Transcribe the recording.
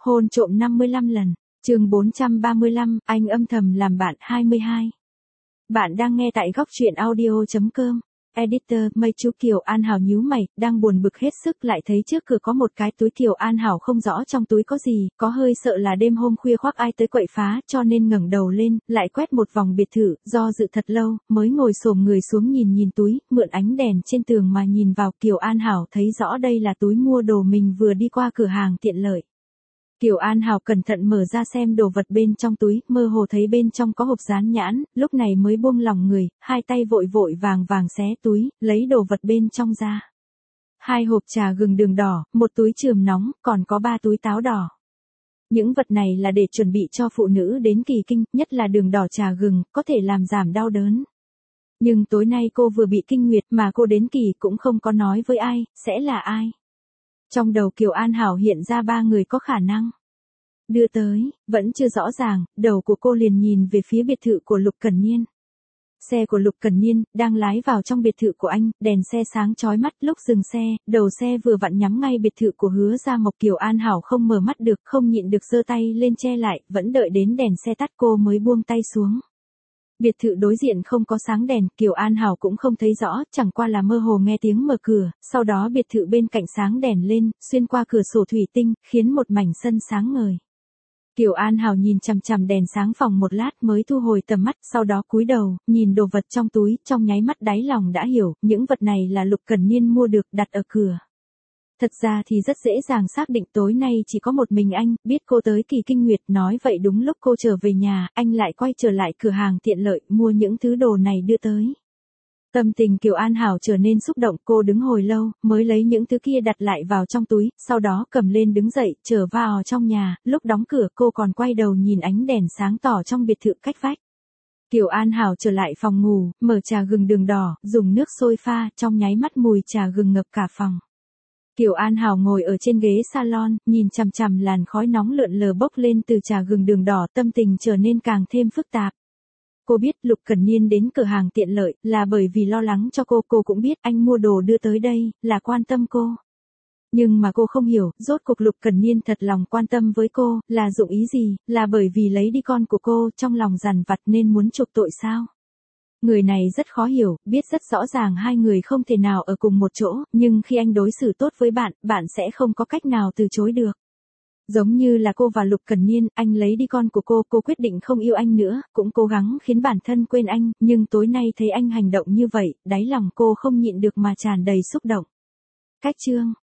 Hôn trộm 55 lần. Chương 435, anh âm thầm làm bạn 22. Bạn đang nghe tại góc truyện audio.com. Editor, mây chú Kiều An Hảo nhíu mày, đang buồn bực hết sức lại thấy trước cửa có một cái túi. Kiều An Hảo không rõ trong túi có gì, có hơi sợ là đêm hôm khuya khoác ai tới quậy phá, cho nên ngẩng đầu lên, lại quét một vòng biệt thự, do dự thật lâu, mới ngồi xổm người xuống nhìn túi, mượn ánh đèn trên tường mà nhìn vào. Kiều An Hảo thấy rõ đây là túi mua đồ mình vừa đi qua cửa hàng tiện lợi. Kiều An Hảo cẩn thận mở ra xem đồ vật bên trong túi, mơ hồ thấy bên trong có hộp dán nhãn, lúc này mới buông lỏng người, hai tay vội vàng xé túi, lấy đồ vật bên trong ra. 2 hộp trà gừng đường đỏ, một túi chườm nóng, còn có 3 túi táo đỏ. Những vật này là để chuẩn bị cho phụ nữ đến kỳ kinh, nhất là đường đỏ trà gừng, có thể làm giảm đau đớn. Nhưng tối nay cô vừa bị kinh nguyệt mà cô đến kỳ cũng không có nói với ai, sẽ là ai? Trong đầu Kiều An Hảo hiện ra 3 người có khả năng đưa tới, vẫn chưa rõ ràng, đầu của cô liền nhìn về phía biệt thự của Lục Cẩn Niên. Xe của Lục Cẩn Niên đang lái vào trong biệt thự của anh, đèn xe sáng chói mắt, lúc dừng xe, đầu xe vừa vặn nhắm ngay biệt thự của Hứa Gia Mộc. Kiều An Hảo không mở mắt được, không nhịn được giơ tay lên che lại, vẫn đợi đến đèn xe tắt cô mới buông tay xuống. Biệt thự đối diện không có sáng đèn, Kiều An Hảo cũng không thấy rõ, chẳng qua là mơ hồ nghe tiếng mở cửa, sau đó biệt thự bên cạnh sáng đèn lên, xuyên qua cửa sổ thủy tinh, khiến một mảnh sân sáng ngời. Kiều An Hảo nhìn chằm chằm đèn sáng phòng một lát mới thu hồi tầm mắt, sau đó cúi đầu, nhìn đồ vật trong túi, trong nháy mắt đáy lòng đã hiểu, những vật này là Lục Cẩn Niên mua được, đặt ở cửa. Thật ra thì rất dễ dàng xác định tối nay chỉ có một mình anh, biết cô tới kỳ kinh nguyệt, nói vậy đúng lúc cô trở về nhà, anh lại quay trở lại cửa hàng tiện lợi, mua những thứ đồ này đưa tới. Tâm tình Kiều An Hảo trở nên xúc động, cô đứng hồi lâu, mới lấy những thứ kia đặt lại vào trong túi, sau đó cầm lên đứng dậy, trở vào trong nhà, lúc đóng cửa cô còn quay đầu nhìn ánh đèn sáng tỏ trong biệt thự cách vách. Kiều An Hảo trở lại phòng ngủ, mở trà gừng đường đỏ, dùng nước sôi pha, trong nháy mắt mùi trà gừng ngập cả phòng. Kiều An Hảo ngồi ở trên ghế salon, nhìn chằm chằm làn khói nóng lượn lờ bốc lên từ trà gừng đường đỏ, tâm tình trở nên càng thêm phức tạp. Cô biết Lục Cẩn Niên đến cửa hàng tiện lợi là bởi vì lo lắng cho cô cũng biết anh mua đồ đưa tới đây là quan tâm cô. Nhưng mà cô không hiểu, rốt cuộc Lục Cẩn Niên thật lòng quan tâm với cô, là dụng ý gì, là bởi vì lấy đi con của cô, trong lòng dằn vặt nên muốn chuộc tội sao? Người này rất khó hiểu, biết rất rõ ràng hai người không thể nào ở cùng một chỗ, nhưng khi anh đối xử tốt với bạn, bạn sẽ không có cách nào từ chối được. Giống như là cô và Lục Cẩn Niên, anh lấy đi con của cô quyết định không yêu anh nữa, cũng cố gắng khiến bản thân quên anh, nhưng tối nay thấy anh hành động như vậy, đáy lòng cô không nhịn được mà tràn đầy xúc động. Cách chương